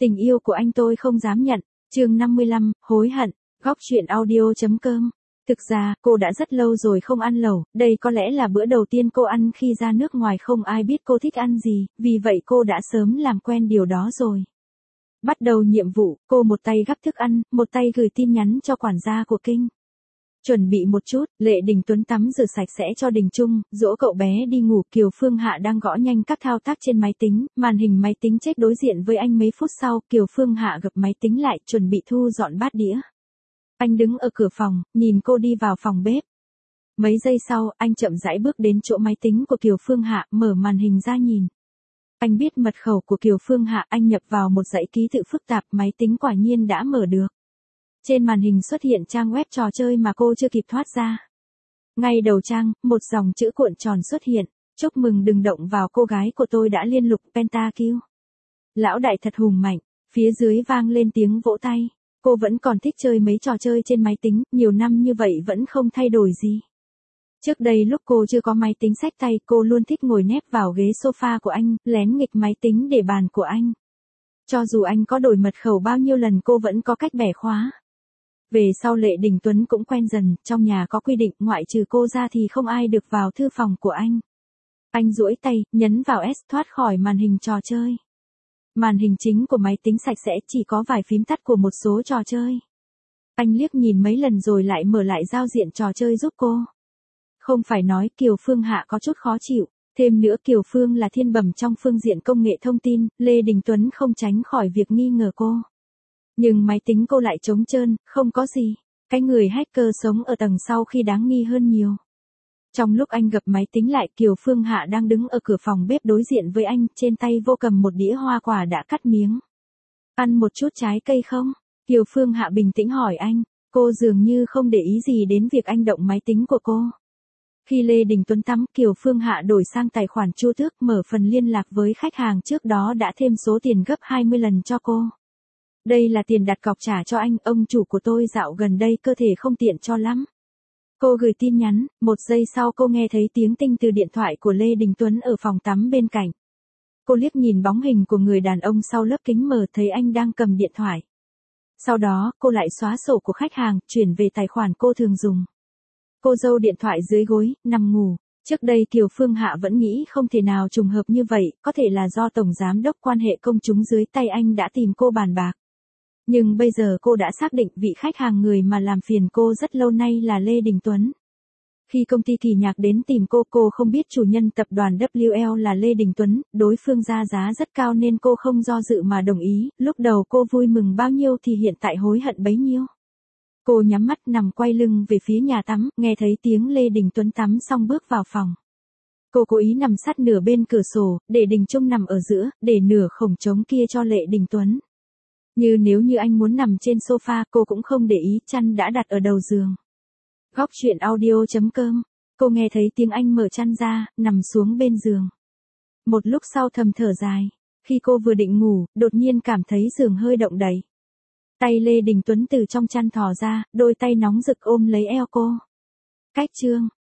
Tình yêu của anh tôi không dám nhận. Chương 55, hối hận. Góc truyện audio.com. Thực ra, cô đã rất lâu rồi không ăn lẩu, đây có lẽ là bữa đầu tiên cô ăn khi ra nước ngoài, không ai biết cô thích ăn gì, vì vậy cô đã sớm làm quen điều đó rồi. Bắt đầu nhiệm vụ, cô một tay gắp thức ăn, một tay gửi tin nhắn cho quản gia của Kinh. Chuẩn bị một chút, Lệ Đình Tuấn tắm rửa sạch sẽ cho Đình Trung, dỗ cậu bé đi ngủ. Kiều Phương Hạ đang gõ nhanh các thao tác trên máy tính, màn hình máy tính check đối diện với anh. Mấy phút sau, Kiều Phương Hạ gập máy tính lại, chuẩn bị thu dọn bát đĩa. Anh đứng ở cửa phòng, nhìn cô đi vào phòng bếp. Mấy giây sau, anh chậm rãi bước đến chỗ máy tính của Kiều Phương Hạ, mở màn hình ra nhìn. Anh biết mật khẩu của Kiều Phương Hạ, anh nhập vào một dãy ký tự phức tạp, máy tính quả nhiên đã mở được. Trên màn hình xuất hiện trang web trò chơi mà cô chưa kịp thoát ra. Ngay đầu trang, một dòng chữ cuộn tròn xuất hiện. Chúc mừng, đừng động vào, cô gái của tôi đã liên lục Pentakill. Lão đại thật hùng mạnh. Phía dưới vang lên tiếng vỗ tay. Cô vẫn còn thích chơi mấy trò chơi trên máy tính, nhiều năm như vậy vẫn không thay đổi gì. Trước đây lúc cô chưa có máy tính xách tay, cô luôn thích ngồi nép vào ghế sofa của anh, lén nghịch máy tính để bàn của anh. Cho dù anh có đổi mật khẩu bao nhiêu lần, cô vẫn có cách bẻ khóa. Về sau Lệ Đình Tuấn cũng quen dần, trong nhà có quy định ngoại trừ cô ra thì không ai được vào thư phòng của anh. Anh duỗi tay, nhấn vào S thoát khỏi màn hình trò chơi. Màn hình chính của máy tính sạch sẽ, chỉ có vài phím tắt của một số trò chơi. Anh liếc nhìn mấy lần rồi lại mở lại giao diện trò chơi giúp cô. Không phải nói Kiều Phương Hạ có chút khó chịu, thêm nữa Kiều Phương là thiên bẩm trong phương diện công nghệ thông tin, Lê Đình Tuấn không tránh khỏi việc nghi ngờ cô. Nhưng máy tính cô lại trống trơn, không có gì. Cái người hacker sống ở tầng sau khi đáng nghi hơn nhiều. Trong lúc anh gập máy tính lại, Kiều Phương Hạ đang đứng ở cửa phòng bếp đối diện với anh, trên tay vô cầm một đĩa hoa quả đã cắt miếng. Ăn một chút trái cây không? Kiều Phương Hạ bình tĩnh hỏi anh, cô dường như không để ý gì đến việc anh động máy tính của cô. Khi Lê Đình Tuấn tắm, Kiều Phương Hạ đổi sang tài khoản Chu Tước, mở phần liên lạc với khách hàng trước đó đã thêm số tiền gấp 20 lần cho cô. Đây là tiền đặt cọc trả cho anh, ông chủ của tôi dạo gần đây cơ thể không tiện cho lắm. Cô gửi tin nhắn, một giây sau cô nghe thấy tiếng tinh từ điện thoại của Lê Đình Tuấn ở phòng tắm bên cạnh. Cô liếc nhìn bóng hình của người đàn ông sau lớp kính mờ, thấy anh đang cầm điện thoại. Sau đó, cô lại xóa sổ của khách hàng, chuyển về tài khoản cô thường dùng. Cô giấu điện thoại dưới gối, nằm ngủ. Trước đây Kiều Phương Hạ vẫn nghĩ không thể nào trùng hợp như vậy, có thể là do tổng giám đốc quan hệ công chúng dưới tay anh đã tìm cô bàn bạc. Nhưng bây giờ cô đã xác định vị khách hàng người mà làm phiền cô rất lâu nay là Lê Đình Tuấn. Khi công ty Kỳ Nhạc đến tìm cô không biết chủ nhân tập đoàn WL là Lê Đình Tuấn, đối phương ra giá rất cao nên cô không do dự mà đồng ý, lúc đầu cô vui mừng bao nhiêu thì hiện tại hối hận bấy nhiêu. Cô nhắm mắt nằm quay lưng về phía nhà tắm, nghe thấy tiếng Lê Đình Tuấn tắm xong bước vào phòng. Cô cố ý nằm sát nửa bên cửa sổ, để Đình Trung nằm ở giữa, để nửa khoảng trống kia cho Lê Đình Tuấn. Nếu như anh muốn nằm trên sofa, cô cũng không để ý, chăn đã đặt ở đầu giường. Góc truyện audio.com. Cô nghe thấy tiếng anh mở chăn ra, nằm xuống bên giường. Một lúc sau thầm thở dài. Khi cô vừa định ngủ, đột nhiên cảm thấy giường hơi động đậy. Tay Lê Đình Tuấn từ trong chăn thò ra, đôi tay nóng rực ôm lấy eo cô. Cách chương.